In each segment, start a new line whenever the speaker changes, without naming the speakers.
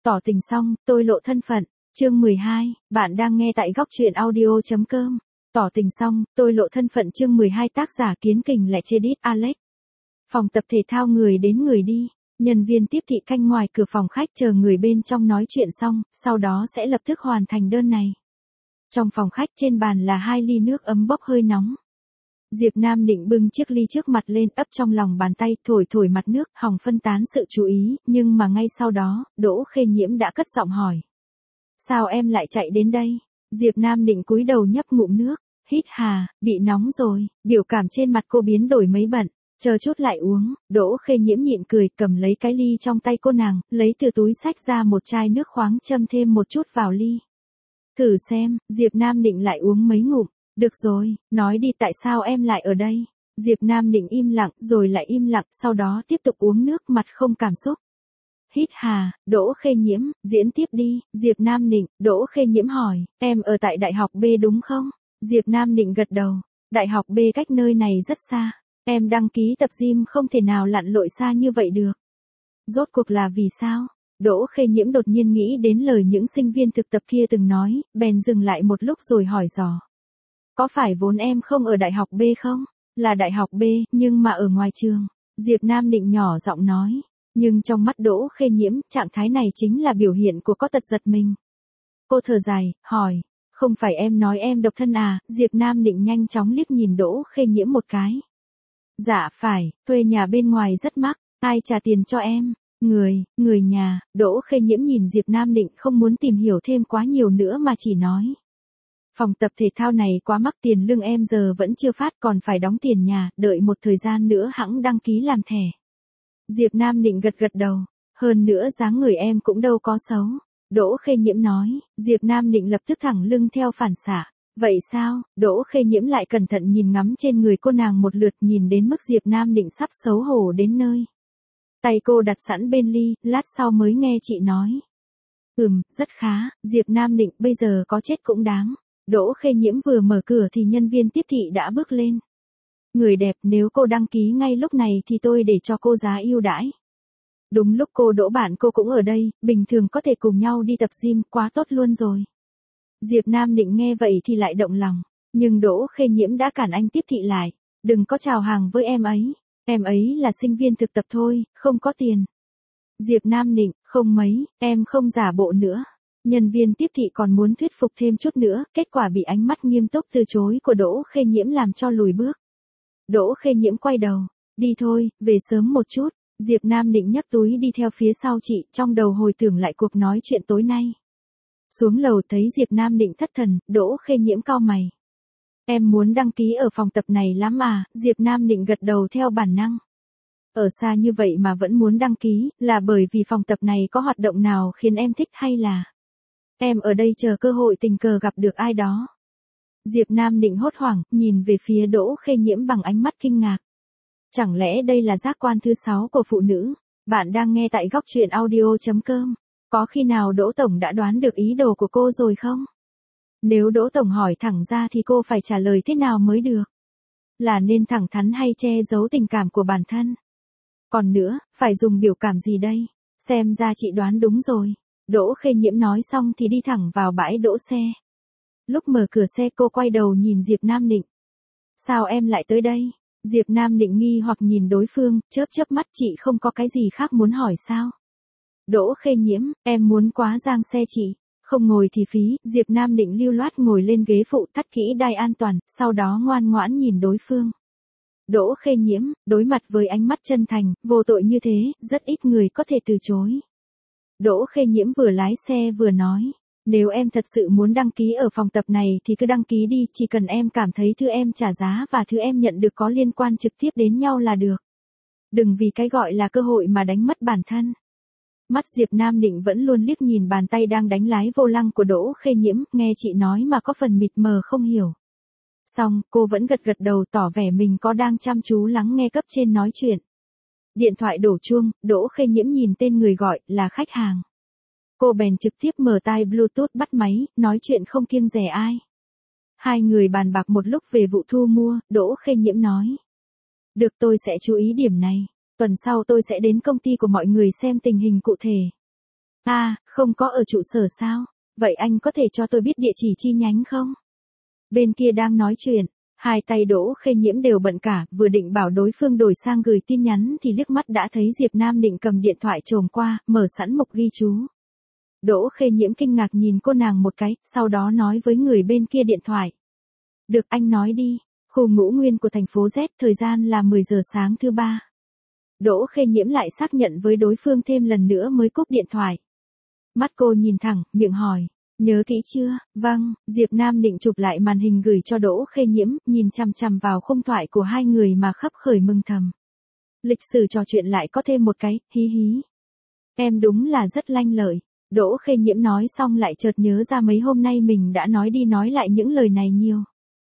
Tỏ tình xong, tôi lộ thân phận. Chương 12, bạn đang nghe tại góc truyện audio.com. Tỏ tình xong, tôi lộ thân phận chương 12 tác giả Kiến Kình lại chê đít Alex. Phòng tập thể thao người đến người đi. Nhân viên tiếp thị canh ngoài cửa phòng khách chờ người bên trong nói chuyện xong, sau đó sẽ lập tức hoàn thành đơn này. Trong phòng khách trên bàn là 2 ly nước ấm bốc hơi nóng. Diệp Nam Định bưng chiếc ly trước mặt lên ấp trong lòng bàn tay thổi mặt nước hòng phân tán sự chú ý, nhưng mà ngay sau đó, Đỗ Khê Nhiễm đã cất giọng hỏi. Sao em lại chạy đến đây? Diệp Nam Định cúi đầu nhấp ngụm nước, hít hà, bị nóng rồi, biểu cảm trên mặt cô biến đổi mấy bận, chờ chút lại uống. Đỗ Khê Nhiễm nhịn cười cầm lấy cái ly trong tay cô nàng, lấy từ túi xách ra một chai nước khoáng châm thêm một chút vào ly. Thử xem, Diệp Nam Định lại uống mấy ngụm. Được rồi, nói đi tại sao em lại ở đây? Diệp Nam Định im lặng rồi lại im lặng, sau đó tiếp tục uống nước mặt không cảm xúc. Hít hà, Đỗ Khê Nhiễm, diễn tiếp đi. Diệp Nam Định, Đỗ Khê Nhiễm hỏi, em ở tại Đại học B đúng không? Diệp Nam Định gật đầu, Đại học B cách nơi này rất xa. Em đăng ký tập gym không thể nào lặn lội xa như vậy được. Rốt cuộc là vì sao? Đỗ Khê Nhiễm đột nhiên nghĩ đến lời những sinh viên thực tập kia từng nói, bèn dừng lại một lúc rồi hỏi dò. Có phải vốn em không ở Đại học B không? Là Đại học B, nhưng mà ở ngoài trường. Diệp Nam Định nhỏ giọng nói. Nhưng trong mắt Đỗ Khê Nhiễm, trạng thái này chính là biểu hiện của có tật giật mình. Cô thở dài, hỏi. Không phải em nói em độc thân à? Diệp Nam Định nhanh chóng liếc nhìn Đỗ Khê Nhiễm một cái. Dạ phải, thuê nhà bên ngoài rất mắc, ai trả tiền cho em? Người nhà. Đỗ Khê Nhiễm nhìn Diệp Nam Định không muốn tìm hiểu thêm quá nhiều nữa mà chỉ nói. Phòng tập thể thao này quá mắc, tiền lương em giờ vẫn chưa phát còn phải đóng tiền nhà, đợi một thời gian nữa hẵng đăng ký làm thẻ. Diệp Nam Định gật đầu, hơn nữa dáng người em cũng đâu có xấu. Đỗ Khê Nhiễm nói, Diệp Nam Định lập tức thẳng lưng theo phản xạ. Vậy sao? Đỗ Khê Nhiễm lại cẩn thận nhìn ngắm trên người cô nàng một lượt, nhìn đến mức Diệp Nam Định sắp xấu hổ đến nơi. Tay cô đặt sẵn bên ly, lát sau mới nghe chị nói. Rất khá, Diệp Nam Định, bây giờ có chết cũng đáng. Đỗ Khê Nhiễm vừa mở cửa thì nhân viên tiếp thị đã bước lên. Người đẹp, nếu cô đăng ký ngay lúc này thì tôi để cho cô giá ưu đãi. Đúng lúc cô Đỗ bạn cô cũng ở đây, bình thường có thể cùng nhau đi tập gym, quá tốt luôn rồi. Diệp Nam Định nghe vậy thì lại động lòng, nhưng Đỗ Khê Nhiễm đã cản anh tiếp thị lại. Đừng có chào hàng với em ấy là sinh viên thực tập thôi, không có tiền. Diệp Nam Định, không mấy, em không giả bộ nữa. Nhân viên tiếp thị còn muốn thuyết phục thêm chút nữa, kết quả bị ánh mắt nghiêm túc từ chối của Đỗ Khê Nhiễm làm cho lùi bước. Đỗ Khê Nhiễm quay đầu, đi thôi, về sớm một chút. Diệp Nam Định nhấc túi đi theo phía sau chị, trong đầu hồi tưởng lại cuộc nói chuyện tối nay. Xuống lầu thấy Diệp Nam Định thất thần, Đỗ Khê Nhiễm cau mày. Em muốn đăng ký ở phòng tập này lắm à? Diệp Nam Định gật đầu theo bản năng. Ở xa như vậy mà vẫn muốn đăng ký, là bởi vì phòng tập này có hoạt động nào khiến em thích hay là... Em ở đây chờ cơ hội tình cờ gặp được ai đó. Diệp Nam Định hốt hoảng, nhìn về phía Đỗ Khê Nhiễm bằng ánh mắt kinh ngạc. Chẳng lẽ đây là giác quan thứ 6 của phụ nữ? Bạn đang nghe tại góc truyện audio.com. Có khi nào Đỗ Tổng đã đoán được ý đồ của cô rồi không? Nếu Đỗ Tổng hỏi thẳng ra thì cô phải trả lời thế nào mới được? Là nên thẳng thắn hay che giấu tình cảm của bản thân? Còn nữa, phải dùng biểu cảm gì đây? Xem ra chị đoán đúng rồi. Đỗ Khê Nhiễm nói xong thì đi thẳng vào bãi đỗ xe. Lúc mở cửa xe cô quay đầu nhìn Diệp Nam Định. Sao em lại tới đây? Diệp Nam Định nghi hoặc nhìn đối phương, chớp mắt, chị không có cái gì khác muốn hỏi sao? Đỗ Khê Nhiễm, em muốn quá giang xe chị. Không ngồi thì phí. Diệp Nam Định lưu loát ngồi lên ghế phụ, thắt kỹ đai an toàn, sau đó ngoan ngoãn nhìn đối phương. Đỗ Khê Nhiễm, đối mặt với ánh mắt chân thành, vô tội như thế, rất ít người có thể từ chối. Đỗ Khê Nhiễm vừa lái xe vừa nói, nếu em thật sự muốn đăng ký ở phòng tập này thì cứ đăng ký đi, chỉ cần em cảm thấy thứ em trả giá và thứ em nhận được có liên quan trực tiếp đến nhau là được. Đừng vì cái gọi là cơ hội mà đánh mất bản thân. Mắt Diệp Nam Định vẫn luôn liếc nhìn bàn tay đang đánh lái vô lăng của Đỗ Khê Nhiễm, nghe chị nói mà có phần mịt mờ không hiểu. Xong, cô vẫn gật đầu tỏ vẻ mình có đang chăm chú lắng nghe cấp trên nói chuyện. Điện thoại đổ chuông, Đỗ Khê Nhiễm nhìn tên người gọi, là khách hàng. Cô bèn trực tiếp mở tai Bluetooth bắt máy, nói chuyện không kiêng dè ai. Hai người bàn bạc một lúc về vụ thu mua, Đỗ Khê Nhiễm nói. Được, tôi sẽ chú ý điểm này. Tuần sau tôi sẽ đến công ty của mọi người xem tình hình cụ thể. À, không có ở trụ sở sao? Vậy anh có thể cho tôi biết địa chỉ chi nhánh không? Bên kia đang nói chuyện, hai tay Đỗ Khê Nhiễm đều bận cả, vừa định bảo đối phương đổi sang gửi tin nhắn thì liếc mắt đã thấy Diệp Nam Định cầm điện thoại chồm qua, mở sẵn mục ghi chú. Đỗ Khê Nhiễm kinh ngạc nhìn cô nàng một cái, sau đó nói với người bên kia điện thoại. Được, anh nói đi. Khu Ngũ Nguyên của thành phố Z, thời gian là 10 giờ sáng thứ ba. Đỗ Khê Nhiễm lại xác nhận với đối phương thêm lần nữa mới cúp điện thoại. Mắt cô nhìn thẳng, miệng hỏi. Nhớ kỹ chưa? Vâng, Diệp Nam Định chụp lại màn hình gửi cho Đỗ Khê Nhiễm, nhìn chằm chằm vào khung thoại của hai người mà khấp khởi mừng thầm. Lịch sử trò chuyện lại có thêm một cái, hí hí. Em đúng là rất lanh lợi. Đỗ Khê Nhiễm nói xong lại chợt nhớ ra mấy hôm nay mình đã nói đi nói lại những lời này nhiều.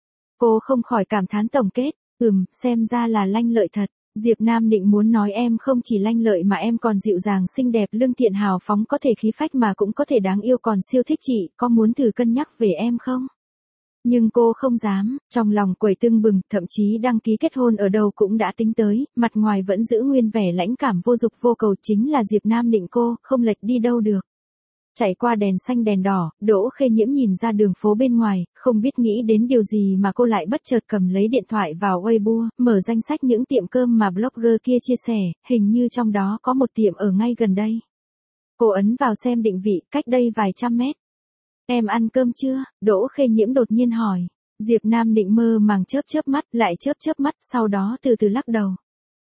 Cô không khỏi cảm thán tổng kết, xem ra là lanh lợi thật. Diệp Nam Định muốn nói em không chỉ lanh lợi mà em còn dịu dàng xinh đẹp lương thiện hào phóng có thể khí phách mà cũng có thể đáng yêu còn siêu thích chị, có muốn thử cân nhắc về em không? Nhưng cô không dám, trong lòng quẩy tưng bừng, thậm chí đăng ký kết hôn ở đâu cũng đã tính tới, mặt ngoài vẫn giữ nguyên vẻ lãnh cảm vô dục vô cầu chính là Diệp Nam Định cô, không lệch đi đâu được. Chạy qua đèn xanh đèn đỏ, Đỗ Khê Nhiễm nhìn ra đường phố bên ngoài, không biết nghĩ đến điều gì mà cô lại bất chợt cầm lấy điện thoại vào Weibo, mở danh sách những tiệm cơm mà blogger kia chia sẻ, hình như trong đó có một tiệm ở ngay gần đây. Cô ấn vào xem định vị, cách đây vài trăm mét. Em ăn cơm chưa? Đỗ Khê Nhiễm đột nhiên hỏi. Diệp Nam Định mơ màng chớp mắt, lại chớp mắt, sau đó từ từ lắc đầu.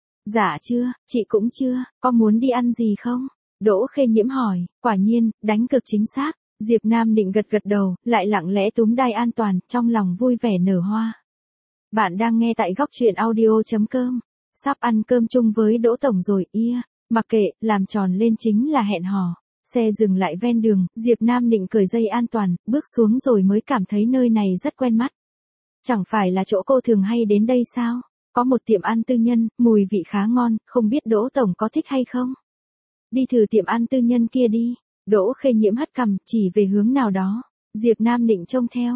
Dạ chưa, chị cũng chưa, có muốn đi ăn gì không? Đỗ Khê Nhiễm hỏi, quả nhiên, đánh cực chính xác. Diệp Nam Định gật đầu, lại lặng lẽ túm đai an toàn, trong lòng vui vẻ nở hoa. Bạn đang nghe tại góc truyện audio.com. Sắp ăn cơm chung với Đỗ Tổng rồi, mặc kệ, làm tròn lên chính là hẹn hò. Xe dừng lại ven đường, Diệp Nam Định cởi dây an toàn, bước xuống rồi mới cảm thấy nơi này rất quen mắt. Chẳng phải là chỗ cô thường hay đến đây sao? Có một tiệm ăn tư nhân, mùi vị khá ngon, không biết Đỗ Tổng có thích hay không? Đi thử tiệm ăn tư nhân kia đi. Đỗ Khê Nhiễm hất cằm, chỉ về hướng nào đó. Diệp Nam Định trông theo.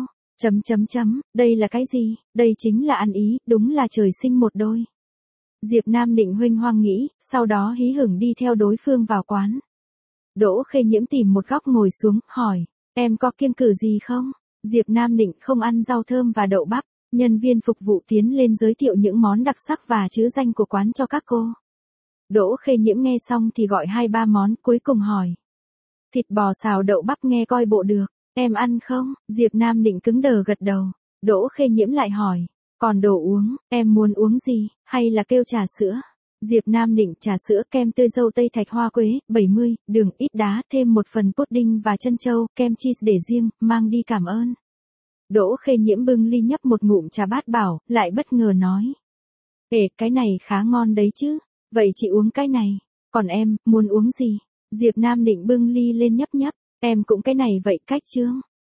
Đây là cái gì? Đây chính là ăn ý, đúng là trời sinh một đôi. Diệp Nam Định huênh hoang nghĩ, sau đó hí hửng đi theo đối phương vào quán. Đỗ Khê Nhiễm tìm một góc ngồi xuống, hỏi, em có kiêng cữ gì không? Diệp Nam Định không ăn rau thơm và đậu bắp. Nhân viên phục vụ tiến lên giới thiệu những món đặc sắc và chữ danh của quán cho các cô. Đỗ Khê Nhiễm nghe xong thì gọi 2-3 món, cuối cùng hỏi. Thịt bò xào đậu bắp nghe coi bộ được, em ăn không? Diệp Nam Định cứng đờ gật đầu. Đỗ Khê Nhiễm lại hỏi, còn đồ uống, em muốn uống gì, hay là kêu trà sữa? Diệp Nam Định trà sữa kem tươi dâu tây thạch hoa quế, 70, đường ít đá, thêm một phần pudding và chân châu, kem cheese để riêng, mang đi cảm ơn. Đỗ Khê Nhiễm bưng ly nhấp một ngụm trà bát bảo, lại bất ngờ nói. Cái này khá ngon đấy chứ, vậy chị uống cái này, còn em, muốn uống gì? Diệp Nam Định bưng ly lên nhấp, em cũng cái này vậy cách chương.